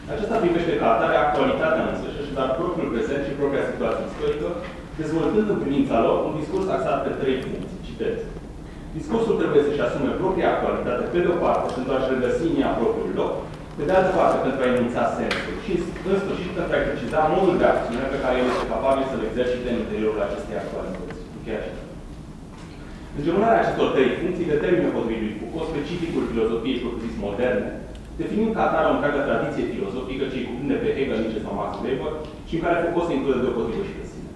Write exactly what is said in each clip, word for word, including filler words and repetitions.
Acesta privește ca atare actualitatea însăși, dar propriul prezent și propria situație istorică, dezvoltând în privința lor un discurs axat pe trei funcții. Citez. Discursul trebuie să-și asume propria actualitate pe de o parte pentru a-și regăsi în ea propriul loc, pe de altă parte pentru a enunța sensul și, în sfârșit, pentru a preciza modul de acțiune pe care el este capabil să-l exercite în interiorul acestei actualități. Chiar așa. Îngemânarea acestor trei funcții determină potrivit lui Foucault specificul filozofiei propriu-zis moderne, definind ca atare o întreagă tradiție filozofică ce îi cuprinde pe Hegel, Nietzsche sau Max Weber și în care Foucault se include deopotrivă și pe sine.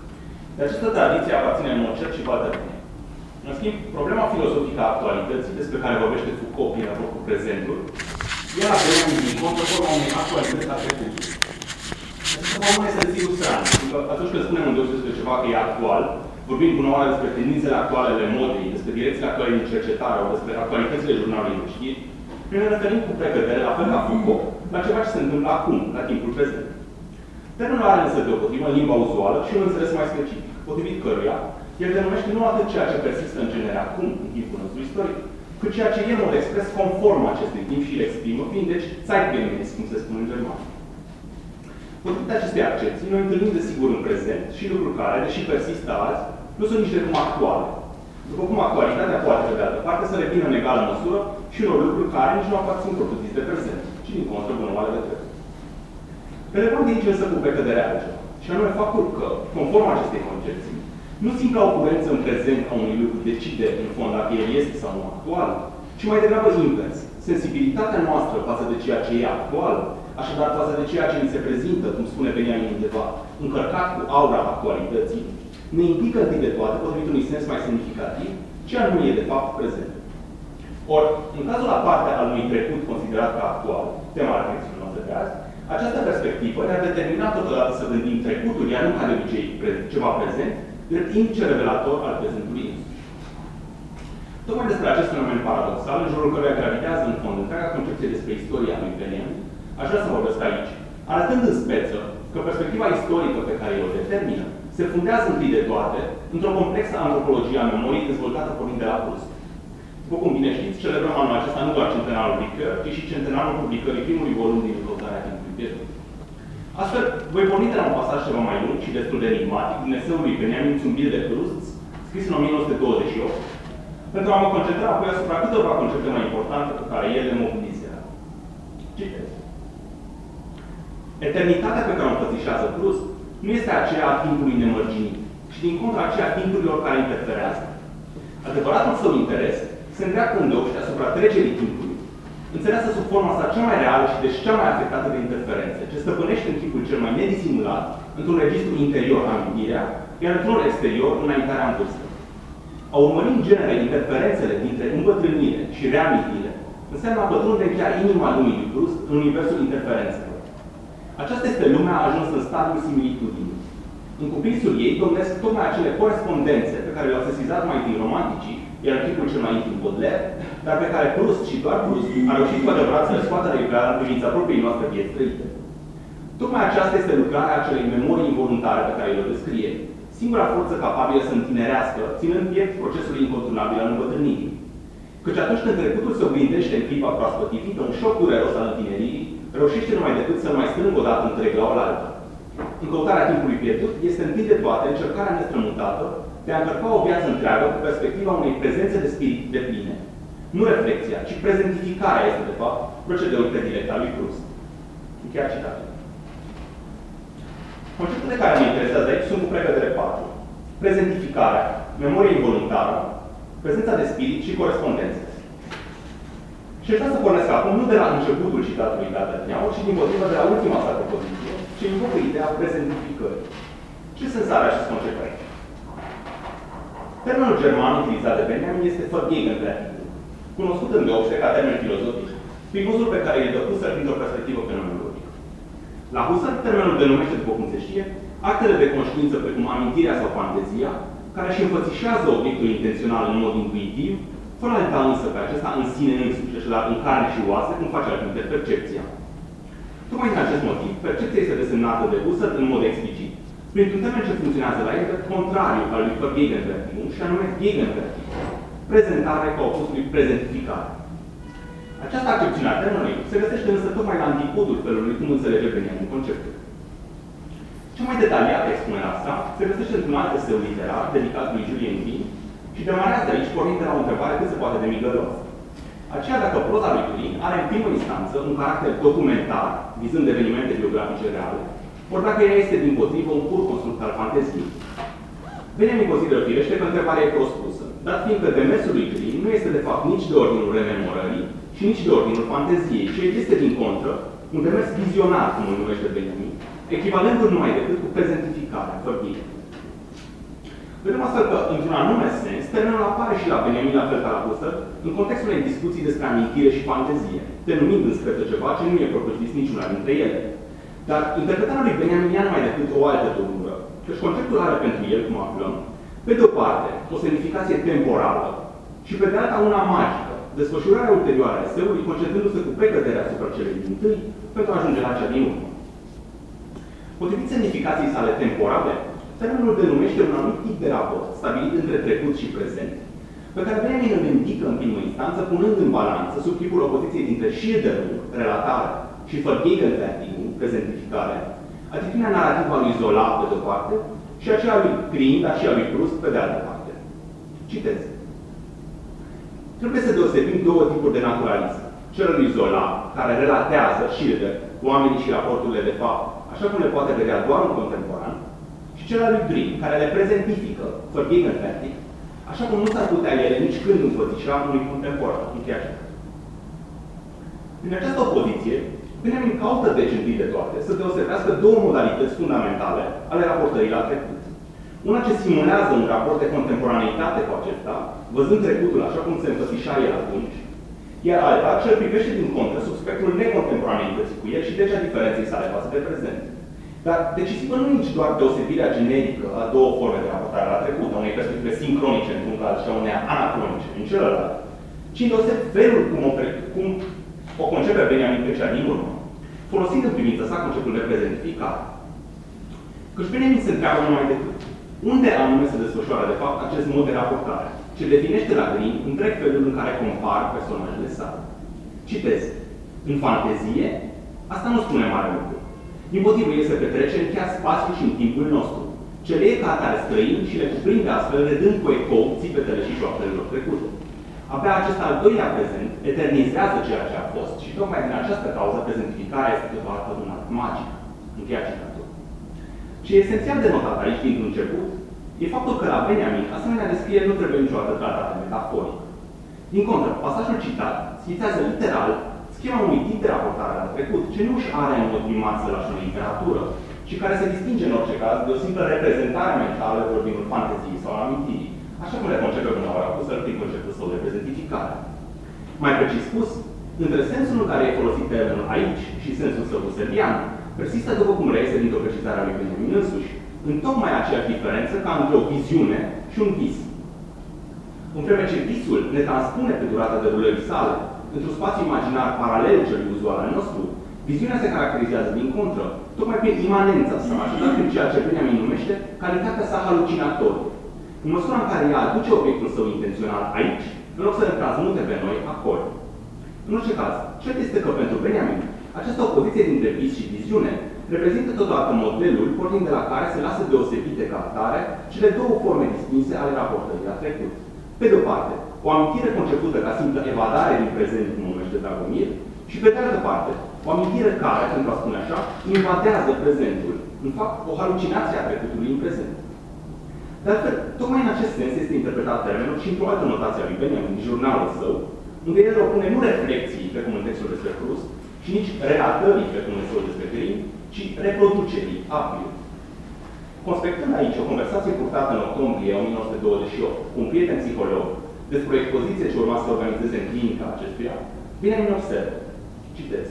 De această tradiție aparține în mod cert și Walter Benjamin. În schimb, problema filozofică a actualității, despre care vorbește Foucault prin raport cu prezentul, e la Benjamin din contră forma unei actualități a trecutului. Această formă este desigur strană, pentru că atunci când spunem în despre ceva că e actual, vorbim bună oară despre tendințele actuale ale modei, despre direcțiile actuale din cercetare, sau despre actualitățile jurnalului de știri, noi ne referim cu precădere, la fel ca Foucault, la ceva ce se întâmplă acum, la timpul prezent. Termenul are însă deopotrivă în limba uzuală și un înțeles mai specific, potrivit căruia el denumește nu atât ceea ce persistă în genere acum, în timpul nostru istoric, cât ceea ce e în mod expres conform acestui timp și îl exprimă, fiind deci zeitgemäß, cum se spune în germană. Potrivit acestei accepții, noi întâlnim desigur în prezent și lucruri care, deși persistă azi, nu sunt nici de cum actuale. După cum actualitatea poate, pe de altă parte, să revină în egală măsură și unor lucruri care nici nu aparțin propriu-zis de prezent, ci din contră bună oară de trecut. Relevant de aici însă cu precăderea altceva, și anume faptul că, conform acestei concepții, nu simpla ocurență în prezent a unui lucru decide, în fond, dacă el este sau nu actual, ci mai degrabă invers. Sensibilitatea noastră față de ceea ce e actual, așadar față de ceea ce ni se prezintă, cum spune Benjamin undeva, încărcat cu aura actualității, ne implică întâi de toate, potrivit unui sens mai semnificativ, ce anume e de fapt prezent. Ori, în cazul aparte al unui trecut considerat ca actual, tema reflexiunii noastre de azi, această perspectivă ne-a determinat totodată să gândim trecutul, iar nu ca de obicei ceva prezent, drept indice revelator al prezentului însuși. Tocmai despre acest fenomen paradoxal, în jurul căruia gravitează în fond întreaga concepție despre istoria lui Benjamin, aș vrea să vorbesc aici, arătând în speță că perspectiva istorică pe care o determină se fundează întâi de toate într-o complexă antropologie a memoriei dezvoltată pornind de la Proust. După cum bine știți, celebrăm anul acesta nu doar centenarul Ricoeur, ci și centenarul publicării primului volum din Căutarea timpului pierdut. Astfel, voi porni de la un pasaj ceva mai lung și destul de enigmatic din eseul lui Benjamin Zumbil de Proust, scris în o mie nouă sute douăzeci și opt, pentru a mă concentra apoi asupra câteva concepte mai importante pe care el le mobilizează. Citez. Eternitatea pe care o înfățișează Proust nu este aceea a timpului nemărginit, ci din contra aceea a timpurilor care interferează. Adevăratul său interes se îndreaptă îndeopște asupra trecerii timpului, înțeleasă sub forma sa cea mai reală și deci cea mai afectată de interferențe, ce stăpânește în timpul cel mai nedisimulat, într-un registru interior amintirea, iar într-un exterior înaintarea în vârstă. A urmări în genere interferențele dintre îmbătrânire și reamintire înseamnă a pătrunde chiar inima lumii lui Proust în universul interferențelor. Aceasta este lumea a ajuns în stadiul similitudinii. În cuprinsul ei domnesc tocmai acele corespondențe pe care le-au sesizat mai întâi romanticii, iar în tipul cel mai intim Baudelaire, dar pe care Proust și doar Proust a reușit cu adevărat să le scoată de iveală în privința propriei noastre vieți trăite. Tocmai aceasta este lucrarea acelei memorii involuntare pe care o descrie, singura forță capabilă să întinerească, ținând piept procesul inconturnabil al îmbătrânirii. Căci atunci când trecutul se oglindește în clipa proaspătivită, un șoc dureros al întineririi reușește numai decât să mai strâng o dată întreg la oaltă. În căutarea timpului pierdut este întâi de toate încercarea nestrămutată de a încărca o viață întreagă cu perspectiva unei prezențe de spirit depline. Nu reflexia, ci prezentificarea este, de fapt, procedeul predilect al lui Proust. Chiar citatul. Conceptele care mă interesează aici sunt cu precădere patru. Prezentificarea, memoria involuntară, prezența de spirit și corespondențe. Și aș vrea să pornesc acum nu de la începutul citatului D'Artagnan, ci din motivă de la ultima sa propoziție, ce invocă ideea prezentificării. Ce sens are acest concept aici? Termenul german utilizat de Benjamin este Vergegenwärtigung, cunoscut îndeopște ca termen filozofic, prin uzul pe care îl dă Husserl dintr-o perspectivă fenomenologică. La Husserl, termenul denumește, după cum se știe, actele de conștiință precum amintirea sau fantezia, care își înfățișează obiectul intențional în mod intuitiv, fără a da însă pe acesta în sine însuși, așadar în carne și oase, cum face altfel percepția. Tocmai din acest motiv, percepția este desemnată de Husserl în mod explicit, printr-un termen ce funcționează la el contrariu al lui Vergegenwärtigung, și anume Gegenwärtigung, prezentare ca opus lui prezentificare. Această accepțiune a termenului se găsește însă tocmai la antipodul felului cum înțelege Benjamin conceptul. Cea mai detaliată expunere asta se găsește într-un alt eseu literar dedicat lui Julien Green și demarează aici pornind de la o întrebare cât se poate de migăloasă. Aceea dacă proza lui Green are în primă instanță un caracter documentar, vizând evenimente biografice reale, ori dacă ea este dimpotrivă un pur construct al fanteziei. Benjamin consideră firește că întrebarea e prost pusă, dat fiindcă demersul lui Green nu este de fapt nici de ordinul rememorării și nici de ordinul fanteziei, ci este din contră un demers vizionar, cum îl numește Benjamin, echivalentul numai decât cu prezentificarea, fărbire. Vedem astfel că, într-un anume sens, termenul apare și la Benjamin la fel ca la Husserl, în contextul unei discuții despre amintire și fantezie, denumind înspre ceva ce nu e propriu-zis niciuna dintre ele. Dar interpretarea lui Benjamin ia numai decât o altă turnură, căci conceptul are pentru el, cum aflăm, pe de o parte, o semnificație temporală și pe de alta una magică, desfășurarea ulterioară a eseului, concentrându-se cu precădere asupra celei din tâi, pentru a ajunge la cea din urmă. Potrivit semnificației sale temporale, termenul denumește un anumit tip de raport, stabilit între trecut și prezent, pe care Benjamin îl indică în primă instanță, punând în balanță, sub chipul opoziției dintre Schilderung, relatare, și Vergegenwärtigung, prezentificare, atitudinea narrativă a lui Zola, pe de-o parte, și aceea lui Green, dar și a lui Proust, pe de altă parte. Citez. Trebuie să deosebim două tipuri de naturalism. Cel lui Zola, care relatează Schilder, oamenii și raporturile de fapt, așa cum le poate vedea doar un contemporan, și cel al lui Green, care le prezentifică, Vergegenwärtig, așa cum nu s-ar putea ele nici când înfățișa unui contemporan. Încheia. În această opoziție, Benjamin caută deci întâi de toate să deosebească două modalități fundamentale ale raportării la trecut. Una ce simulează un raport de contemporaneitate cu acesta, văzând trecutul așa cum se înfățișa el atunci, iar alta ce îl privește din contră sub spectrul necontemporaneității cu el și deci a diferenței sale față de prezent. Dar decisivă nu e nici doar deosebirea generică a două forme de raportare la trecut, a unei perspective sincronice într-un caz și a unei anacronice în celălalt, ci îndeoseb felul cum o, cum o concepe Benjamin pe cea din urmă, folosind în privința sa conceptul de prezentificare. Căci Benjamin se întreabă numai decât unde anume se desfășoară de fapt acest mod de raportare, ce definește la Green întreg felul în care compar personajele sale. Citez. În fantezie, asta nu spune mare lucru. Dimpotrivă, el se petrece în chiar spațiul și în timpul nostru. Ce le e ca atare străini și le cuprinde astfel, redând cu ecou țipetele și șoaptelor trecute. Abia acest al doilea prezent eternizează ceea ce a fost și tocmai din această cauză prezentificarea este totodată un act magic. Încheia citatul. Ce e esențial de notat aici din început e faptul că la Benjamin asemenea descriere nu trebuie niciodată tratată metaforic. Din contră, pasajul citat schițează literal schema unui tip de raportare la trecut, ce nu își are în mod primat să lași o literatură, ci care se distinge în orice caz de o simplă reprezentare mentală de ordinul fanteziei sau amintirii, așa cum le concepe până la ora Husserl prin conceptul său de prezentificare. Mai precis spus, între sensul în care e folosit termenul aici și sensul său husserlian, persistă, după cum reiese dintr-o precizare a lui Benjamin însuși, în tocmai aceeași diferență ca între o viziune și un vis. În vreme ce visul ne transpune pe durata derulării sale, într-un spațiu imaginar paralel celui uzual al nostru, viziunea se caracterizează din contră, tocmai prin imanența sa, așadar prin ceea ce Benjamin numește calitatea sa halucinatorie, în măsura în care ea aduce obiectul său intențional aici, în loc să ne transmute pe noi acolo. În orice caz, cert este că pentru Benjamin, această opoziție dintre vis și viziune reprezintă totodată modelul pornind de la care se lasă deosebite ca atare cele două forme distinse ale raportării la trecut. Pe de o parte, o amintire concepută ca simplă evadare din prezent, cum numește Dragomir, și pe de altă parte, o amintire care, pentru a spune așa, invadează prezentul, în fapt, o halucinație a trecutului în prezent. De altfel, tocmai în acest sens este interpretat termenul și într-o altă notație a lui Benjamin din jurnalul său, unde el opune nu reflexii, precum în textul despre Proust, și nici relatării, precum în textul despre Green, ci reproducerii, apio. Conspectând aici o conversație purtată în octombrie o mie nouă sute douăzeci și opt cu un prieten psiholog despre o expoziție ce urma să organizeze în clinica acestuia, Benjamin observă, citez.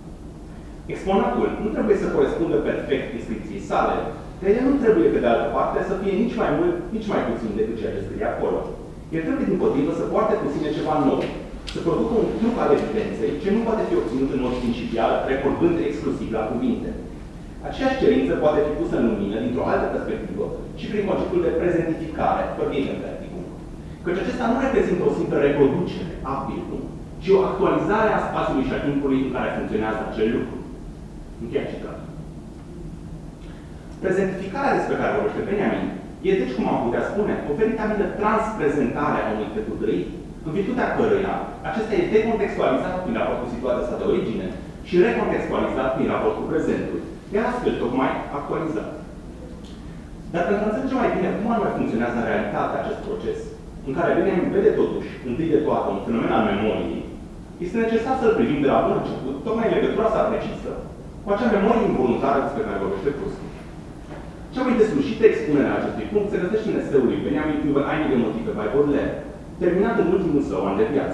Exponatul nu trebuie să corespundă perfect descripției sale, dar el nu trebuie, pe de altă parte, să fie nici mai mult, nici mai puțin decât ceea ce scrie acolo. El trebuie, dimpotrivă, să poarte cu sine ceva nou, să producă un truc al evidenței ce nu poate fi obținut în mod principial, recordând exclusiv la cuvinte. Aceeași cerință poate fi pusă în lumină dintr-o altă perspectivă și prin conceptul de prezentificare, Vergegenwärtigung. Căci acesta nu reprezintă o simplă reproducere, apilul, ci o actualizare a spațiului și a timpului în care funcționează acel lucru. Încheia citatul. Prezentificarea despre care vorbește Benjamin e, deci, cum am putea spune, o veritabilă transprezentare a unui trecut trăit, în virtutea căruia acesta e decontextualizat prin raport cu situația sa de origine și recontextualizat prin raport cu prezentul, iar astfel tocmai actualizat. Dar pentru a înțelege mai bine cum anume funcționează în realitate acest proces, în care Benjamin vede totuși, întâi de toate, un fenomen al memoriei, este necesar să-l privim de la bun început, tocmai în legătura sa precisă, cu acea memorie involuntară despre care vorbește Proust. Cea mai deslușită expunere a acestui punct se găsește în eseul lui Benjamin über einige Motive bei Baudelaire, terminat în ultimul său an de viață.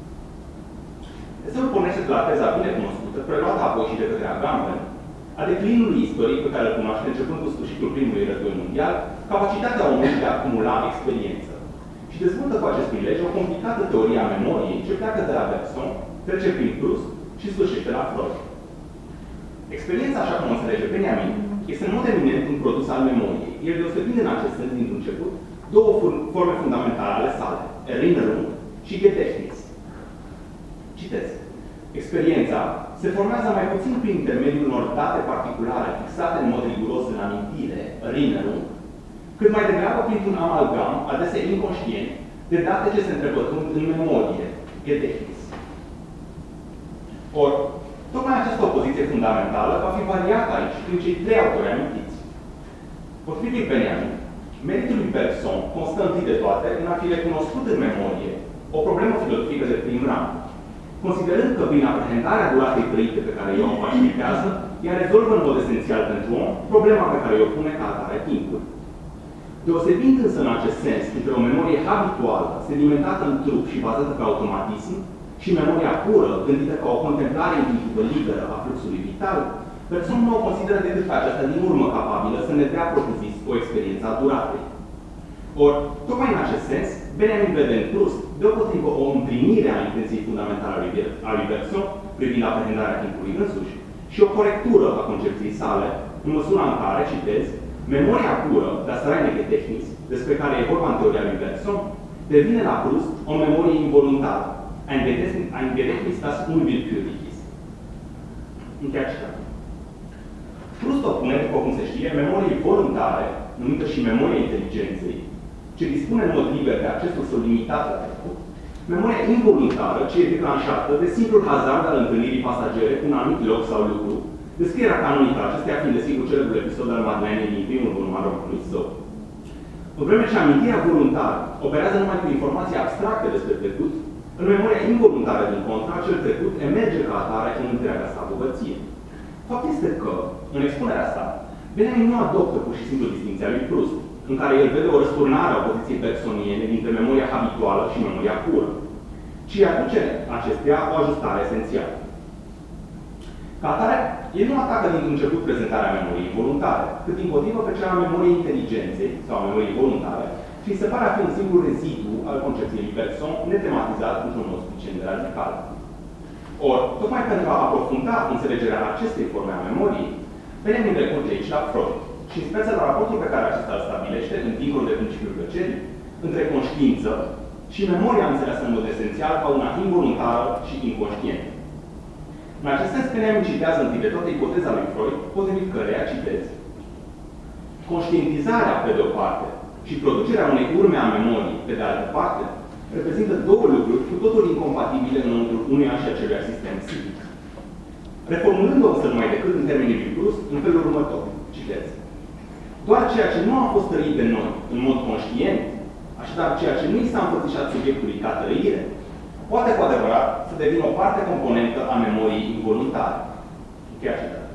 Eseul pornește de la teza bine cunoscută, preluată apoi și de către Agamben, a declinului istoric pe care îl cunoaște începând cu sfârșitul primului război mondial, capacitatea omului de a acumula experiență. Și dezvoltă cu acest prilej o complicată teorie a memoriei ce pleacă de la Bergson, trece prin Proust și sfârșește la Freud. Experiența, așa cum o înțelege Benjamin, este în mod eminent un produs al memoriei. El deosebind în acest sens, dintr-un început, două forme fundamentale ale sale, Erinnerung și Gedächtnis. Citez. Experiența se formează mai puțin prin intermediul unor date particulare fixate în mod riguros în amintire, Erinnerung, cât mai degrabă printr-un amalgam, adesea inconștient, de date ce se întrepătrund în memorie, Gedächtnis. Or, tocmai această opoziție fundamentală va fi variată aici prin cei trei autori amintiți. Potrivit Benjamin, meritul lui Bergson constă întâi de toate în a fi recunoscut în memorie o problemă filozofică de prim rang, considerând că prin aprehendarea duratei trăite pe care ea o facilitează, ea rezolvă în mod esențial pentru om problema pe care o pune ca atare timpul. Deosebind însă în acest sens între o memorie habituală, sedimentată în trup și bazată pe automatism, și memoria pură, gândită ca o contemplare intuitivă liberă a fluxului vital, Bergson nu o consideră decât pe aceasta din urmă capabilă să ne dea propriu-zis o experiență a duratei. Ori, tocmai în acest sens, Benjamin vede în Proust deopotrivă o împlinire a intenției fundamentale a lui Bergson privind aprehendarea timpului însuși și o corectură a concepției sale, în măsura în care, citez, memoria pură, das reine Gedächtnis, despre care e vorba în teoria lui Bergson, devine la Proust o memorie involuntară, ein Gedächtnis, das unwillkürlich ist. Încheia citatul. Proust opune, după cum se știe, memoriei voluntare, numită și memoria inteligenței, ce dispune în mod liber de accesul său limitat la trecut, memoria involuntară, ce e declanșată de simplul hazard al întâlnirii pasagere cu un anumit loc sau lucru, descrierea canonică acestea fiind desigur celebrul episod al Madeleine din primul volum al romanului său. În vreme ce amintirea voluntară operează numai cu informații abstracte despre trecut, în memoria involuntară din contra, acel trecut emerge ca atare în întreaga sa bogăție. Fapt este că, în expunerea sa, Benjamin nu adoptă pur și simplu distinția lui Proust, în care el vede o răsturnare a poziției bergsoniene dintre memoria habituală și memoria pură, ci aduce acestea o ajustare esențială. Ca atare, el nu atacă din început prezentarea memoriei voluntare, cât dimpotrivă pe cea a memoriei inteligenței sau a memoriei voluntare, și se pare a fi un singur rezidu al concepției lui Bergson, netematizat într-un mod suficient de radical. Ori, tocmai pentru a aprofunda înțelegerea acestei forme a memoriei, Benjamin recurge aici la Freud și în speță la raportul pe care acesta îl stabilește, în dincolo de principiul plăcerii, între conștiință și memoria înțeleasă în mod esențial ca una involuntară și inconștientă. În acest sens, Benjamin citează întâi de toate ipoteza lui Freud, potrivit căreia, citez, conștientizarea, pe de o parte, și producerea unei urme a memoriei, pe de altă parte, reprezintă două lucruri cu totul incompatibile înăuntru unuia și acelui sistem psihic. Reformulând-o însă numai decât în termenii lui Proust, în felul următor, citez. Doar ceea ce nu a fost trăit de noi în mod conștient, așadar ceea ce nu i s-a împărțișat subiectului ca trăire, poate cu adevărat să devină o parte componentă a memoriei involuntare. Încheia citatul.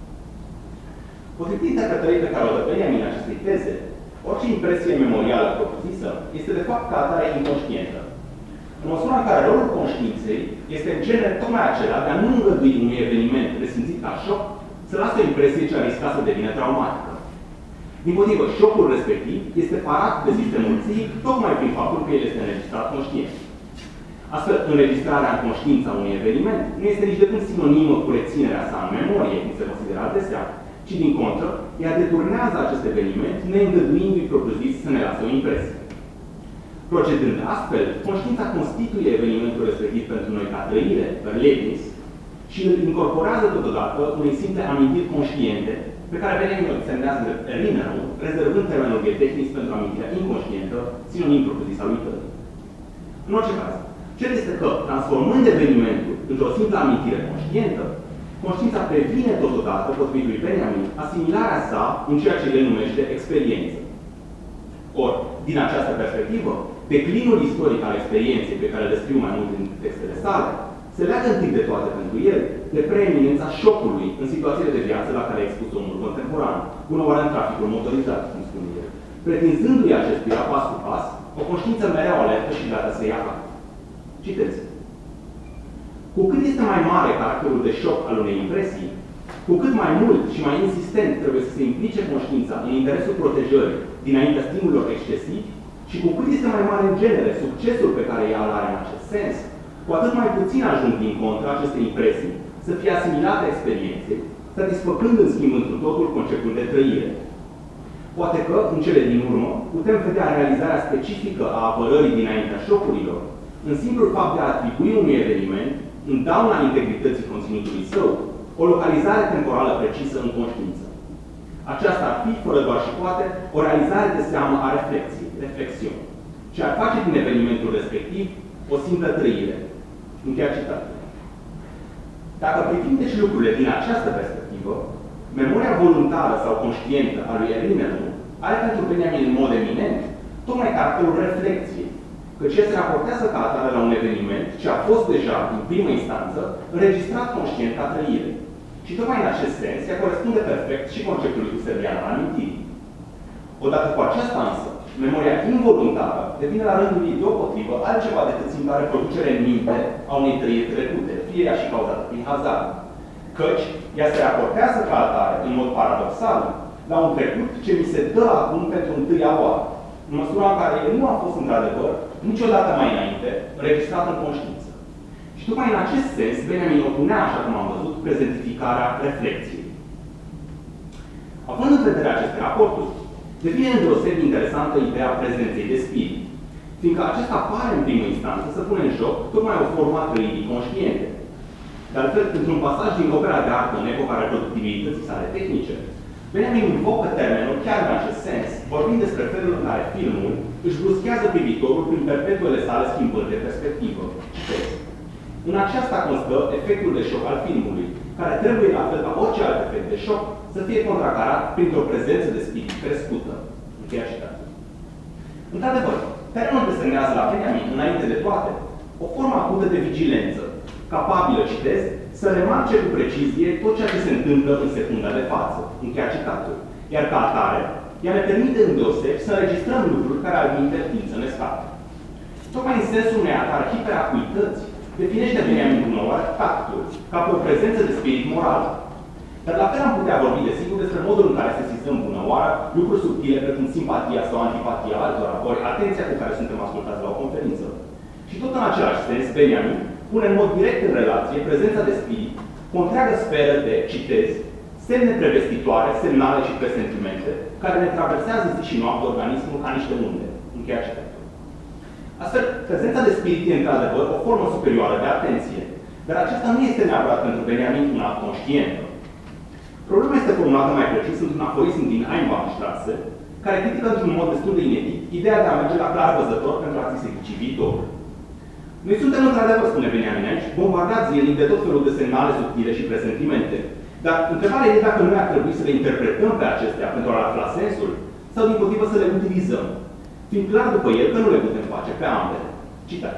Potrivit interpretării pe care o dă Benjamin acestei teze, orice impresie memorială propriu-zisă este de fapt ca atare inconștientă. În măsura în care rolul conștiinței este în genere tocmai acela de a nu îngădui unui eveniment resimțit ca șoc să lasă o impresie ce a riscat să devină traumatică. Dimpotrivă, șocul respectiv este parat de sistemul psihic tocmai prin faptul că el este înregistrat conștient. Astfel, înregistrarea în conștiința unui eveniment nu este nici de cum sinonimă cu reținerea sa în memorie, cum se consideră adesea, ci din contră, ea deturnează acest eveniment, neîngăduindu-i propriu-zis să ne lasă o impresie. Procedând astfel, conștiința constituie evenimentul respectiv pentru noi ca trăire, erlebnis, și îl incorporează totodată unei simple amintiri conștiente, pe care Benjamin o desemnează Erinnerung, rezervând termenul tehnic pentru amintirea inconștientă, sinonim propriu-zis al uitării. În orice caz, cert este că, transformând evenimentul într-o simplă amintire conștientă, conștiința previne totodată, potrivit lui Benjamin, asimilarea sa în ceea ce el numește experiență. Ori, din această perspectivă, declinul istoric al experienței pe care le descriu mai mult în textele sale, se leagă întâi de toate pentru el de preeminența șocului în situațiile de viață la care a expus omul contemporan, bună oară în traficul motorizat, cum spune el, pretinzându-i acestuia pas cu pas o conștiință mereu alertă și gata să ia cap. Citeți. Cu cât este mai mare caracterul de șoc al unei impresii, cu cât mai mult și mai insistent trebuie să se implice conștiința în interesul protejării dinaintea stimulilor excesivi și cu cât este mai mare în genere succesul pe care ea îl are în acest sens, cu atât mai puțin ajung din contra aceste impresii să fie asimilate experienței, satisfăcând în schimb întru totul conceptul de trăire. Poate că, în cele din urmă, putem vedea realizarea specifică a apărării dinaintea șocurilor, în simplul fapt de a atribui unui eveniment, în dauna integrității conținutului său, o localizare temporală precisă în conștiință. Aceasta ar fi, fără doar și poate, o realizare de seamă a reflexiei, reflexiune, ce ar face din evenimentul respectiv o simplă trăire. Încheia citatul. Dacă privim deci lucrurile din această perspectivă, memoria voluntară sau conștientă a lui Erinnerung are pentru Benjamin în mod eminent tocmai caracterul reflexiei, căci el se raportează ca atare la un eveniment ce a fost deja, în primă instanță, înregistrat conștient ca trăire. Și tocmai în acest sens, ea corespunde perfect și conceptului husserlian al amintirii. Odată cu aceasta însă, memoria involuntară devine la rândul ei deopotrivă altceva decât simpla reproducere în minte a unei trăiri trecute, fie ea și cauzată prin hazard. Căci, ea se raportează ca atare, în mod paradoxal, la un trecut ce mi se dă acum pentru întâia oară, în măsura în care el nu a fost într-adevăr niciodată mai înainte înregistrat în conștiință. Și tocmai în acest sens, Benjamin opunea, așa cum am văzut, prezentificarea reflexiei. Având în vedere aceste raporturi, devine îndeosebi interesantă ideea prezenței de spirit, fiindcă acesta pare în primă instanță să pune în joc tocmai o formă a trăirii conștiente. De altfel, într-un pasaj din opera de artă în epoca reproductivității sale tehnice, Benjamin invocă termenul chiar în acest sens, vorbind despre felul în care filmul își bruschează privitorul prin perpetuele sale schimbări de perspectivă. Citez. În aceasta constă efectul de șoc al filmului, care trebuie, la fel ca orice alt efect de șoc, să fie contracarat printr-o prezență de spirit crescută. Încheia citatul. Într-adevăr, termenul desemnează la Benjamin, înainte de toate, o formă acută de vigilență, capabilă, citez, să remarce cu precizie tot ceea ce se întâmplă în secunda de față. Încheia citatul. Iar ca atare, ea ne permite îndeosebi să înregistrăm lucruri care al minte tind să ne scape. Tocmai în sensul unei atare hiperacuități, definește Benjamin Bunăoară tactul, ca pe o prezență de spirit moral. Dar la fel am putea vorbi, desigur, despre modul în care sesizăm Bunăoară lucruri subtile precum simpatia sau antipatia altora, ori atenția cu care suntem ascultați la o conferință. Și tot în același sens, Benjamin pune în mod direct în relație prezența de spirit cu o întreagă sferă de, citez, semne prevestitoare, semnale și presentimente, care ne traversează zi și noapte organismul ca niște unde. Încheia citatul. Astfel, prezența de spirit e într-adevăr o formă superioară de atenție, dar acesta nu este neapărat pentru Benjamin un act conștient. Problema este formulată mai precis într-un aforism din Einbahnstraße, care critică într-un mod destul de inedit ideea de a merge la clar văzător pentru a ți se ghici viitorul. Noi suntem într-adevăr, spune Benjamin aici, bombardați zilnic de tot felul de semnale subtile și presentimente, dar întrebarea e dacă noi ar trebui să le interpretăm pe acestea pentru a afla sensul, sau dimpotrivă să le utilizăm, fiind clar după el că nu le putem face pe ambele. Citat.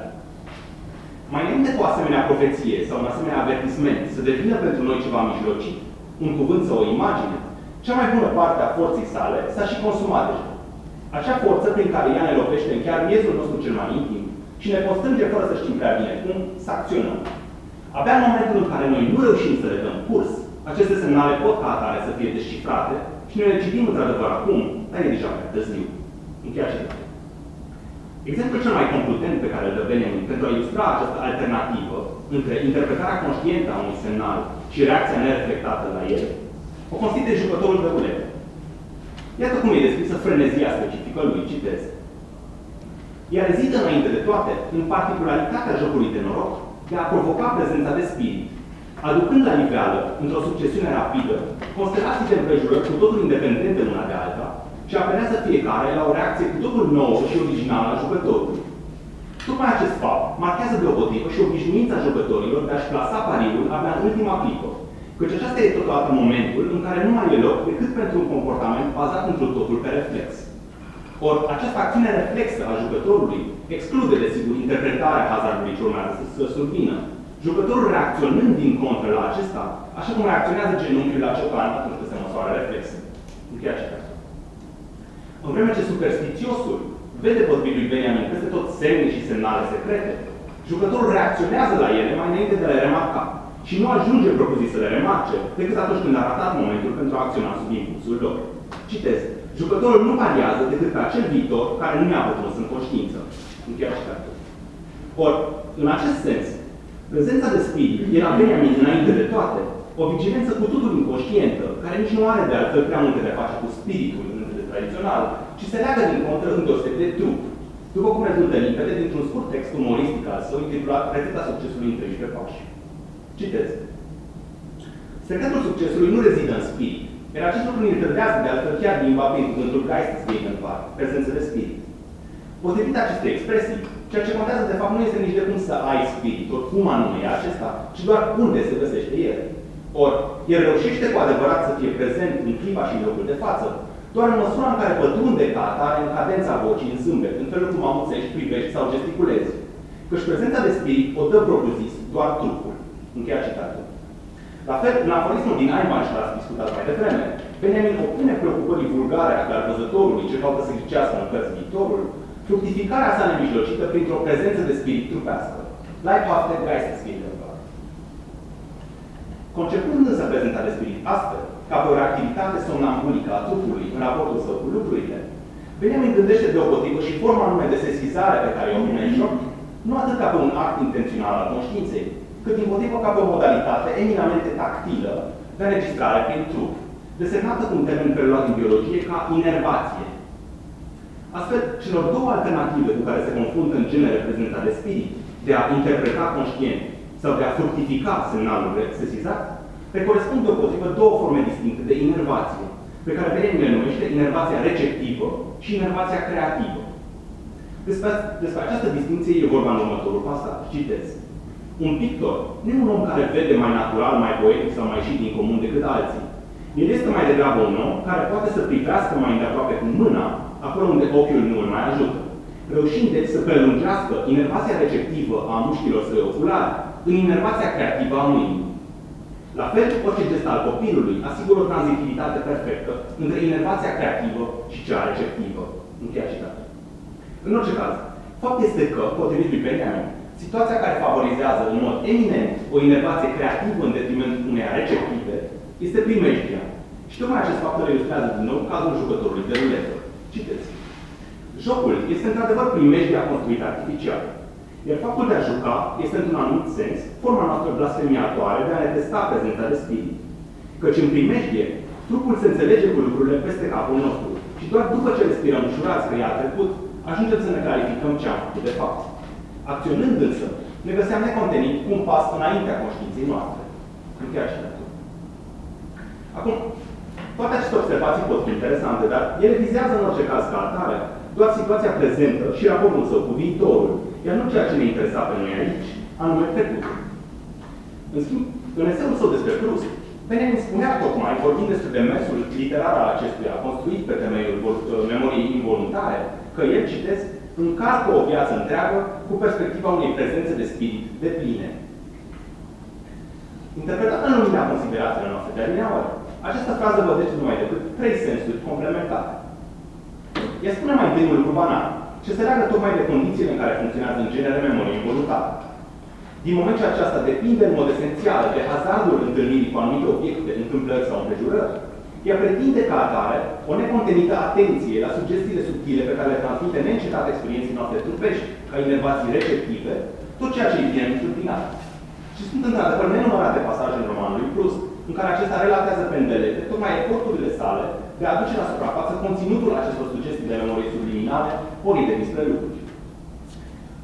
Mai înainte cu o asemenea profeție sau un asemenea avertisment să devină pentru noi ceva mijlocit, un cuvânt sau o imagine, cea mai bună parte a forței sale s-a și consumat deja. Acea forță prin care ea ne lovește în chiar miezul nostru cel mai intim și ne constrânge fără să știm prea bine cum să acționăm. Abia în momentul în care noi nu reușim să le dăm curs, aceste semnale pot ca atare să fie descifrate și noi le citim într-adevăr acum, dar e deja mai târziu. Încheia citatul. Exemplul cel mai concludent pe care îl dă Benjamin pentru a ilustra această alternativă între interpretarea conștientă a unui semnal și reacția nereflectată la el, o constituie jucătorul de rulete. Iată cum e descrisă frenezia specifică lui, citez. Ea rezidă înainte de toate în particularitatea jocului de noroc de a provoca prezența de spirit, aducând la iveală, într-o succesiune rapidă, constelații de împrejurări cu totul independente una de alta și apelează fiecare la o reacție cu totul nouă și originală a jucătorului. Tocmai acest fapt marchează deopotrivă și obișnuința jucătorilor de a-și plasa pariul abia în ultima clipă, căci acesta e totodată momentul în care nu mai e loc decât pentru un comportament bazat într totul pe reflex. Ori, această acțiune reflexă a jucătorului exclude, desigur, interpretarea hazardului ce urmează să survină, jucătorul reacționând din contră la acesta, așa cum reacționează genunchiul la ciocan atunci când se măsoară reflexul. Încheia citatul. În vreme ce superstițiosul vede potrivit lui Benjamin peste tot semne și semnale secrete, jucătorul reacționează la ele mai înainte de a le remarca și nu ajunge propriu-zis să le remarce decât atunci când a ratat momentul pentru a acționa sub impulsul lor. Citez. Jucătorul nu pariază decât pe acel viitor care nu i-a pătruns în conștiință. Încheia citatul. Ori, în acest sens, prezența de spirit e la Benjamin înainte de toate, o vigilență cu totul inconștientă, care nici nu are de altfel prea multe de a face cu spiritul în înțeles tradițional, ci se leagă din contră îndeoseb de trup, după cum rezultă limpede dintr-un scurt text umoristic al său intitulat Rețeta succesului în treisprezece pași. Citez. Secretul succesului nu rezidă în spirit, iar acest lucru ne întâlnează de altfel chiar din Babin, cuvântul Geistesgegenwart, prezență de spirit. Potrivit acestei expresii, ceea ce contează de fapt nu este nici de cum să ai spirit, ori cum anume e acesta, ci doar unde se găsește el. Ori, el reușește cu adevărat să fie prezent în clipa și în locul de față, doar în măsura în care pătrunde ca atare în cadența vocii, în zâmbet, în felul cum amuțești, privești sau gesticulezi. Căci prezența de spirit o dă propriu-zis doar trupul. Încheia citatul. La fel, în aforismul din Einstein, l-ați discutat mai devreme, Benjamin opune preocupării vulgare al văzătorului ce caută să ghicească în cărți viitorul, fructificarea sa nemijlocită printr-o prezență de spirit trupească. Leibhafte Geistesgegenwart. Concepând însă prezenta de spirit astfel, ca pe o reactivitate somnambulică a trupului în raportul său cu lucrurile, Benjamin gândește deopotrivă și forma anume de sesizare pe care o pune în joc, nu atât ca pe un act intențional al conștiinței, cât dimpotrivă ca pe o modalitate eminamente tactilă de înregistrare prin trup, desemnată cu un termen preluat din biologie ca inervație. Astfel, celor două alternative cu care se confruntă în genere reprezenta de spirit, de a interpreta conștient sau de a fructifica semnalul sesizat, le corespund deopotrivă două forme distincte de inervație, pe care Benjamin le numește inervația receptivă și inervația creativă. Despre, despre această distinție e vorba în următorul pasaj. Citez. Un pictor nu e un om care vede mai natural, mai poetic sau mai ieșit din comun decât alții. El este mai degrabă un om care poate să privească mai îndeaproape cu mâna, acolo unde ochiul nu îl mai ajută, reușind deci să prelungească inervația receptivă a mușchilor săi oculari în inervația creativă a mâinii. La fel, orice gest al copilului asigură o tranzitivitate perfectă între inervația creativă și cea receptivă. Încheia citatul. În orice caz, fapt este că, potrivit lui Benjamin, situația care favorizează în mod eminent o inervație creativă în detrimentul uneia receptive este primejdia. Și tocmai acest fapt îl ilustrează din nou cazul jucătorului de ruletă. Citeți. Jocul este într-adevăr primejdia construită artificial. Iar faptul de a juca este, într-un anumit sens, forma noastră blasfemiatoare de a ne testa prezența de spirit. Căci în primejdie, trupul se înțelege cu lucrurile peste capul nostru și doar după ce respirăm ușurați că i-a trecut, ajungem să ne clarificăm ce am făcut de fapt. Acționând însă, ne găseam necontenit cu un pas înaintea conștiinței noastre. Încheia citatul. Acum, toate aceste observații pot fi interesante, dar ele vizează în orice caz ca atare doar situația prezentă și raportul său cu viitorul, iar nu ceea ce ne interesa pe noi aici, anume trecutul. În schimb, în eseul său despre Proust, Benjamin spunea tocmai, vorbind despre demersul literar al acestuia, construit pe temeiul memoriei involuntare, că el, citesc, încarcă o viață întreagă cu perspectiva unei prezențe de spirit de pline. Interpretată în lumina considerațiilor noastre de alineauri, această frază vădește numai decât trei sensuri complementare. Ea spune mai întâi un lucru banal, ce se leagă tocmai de condițiile în care funcționează în genere memorie involuntară. Din moment ce aceasta depinde în mod esențial de hazardul întâlnirii cu anumite obiecte, întâmplări sau împrejurări, ea pretinde ca atare o necontenită atenție la sugestiile subtile pe care le transmite neîncetat experienței noastre trupești, ca inervații receptive, tot ceea ce îi vine întâmpinat. Și sunt într-adevăr nenumărate pasaje în romanul lui Proust, în care acesta relatează pe îndelete tocmai eforturile sale de a aduce la suprafață conținutul acestor sugestii de memorie subliminale pornite dinspre lucruri.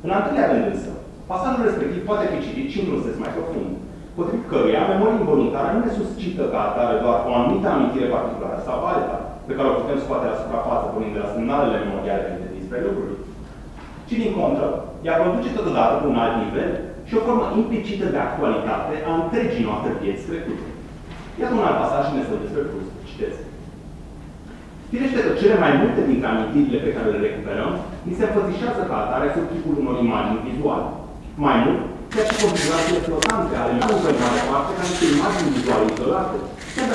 În al treilea rând însă, pasajul respectiv poate fi citit și într-un sens mai profund, potrivit căruia memoria involuntară nu ne suscită ca atare doar o anumită amintire particulară sau alta, pe care o putem scoate la suprafață pornind de la semnalele memoriale venite dinspre lucruri, ci din contră, ea produce totodată pe un alt nivel și o formă implicită de actualitate a întregii noastre vieți trecute. Iată un alt pasaj și ne spune despre Proust. Citesc. Firește că cele mai multe dintre amintirile pe care le recuperăm ni se înfățișează ca atare sub chipul unor imagini vizuale. Mai mult, chiar și configurațiile flotante ale nu în mare parte ca niște imagini vizuale izolate, chiar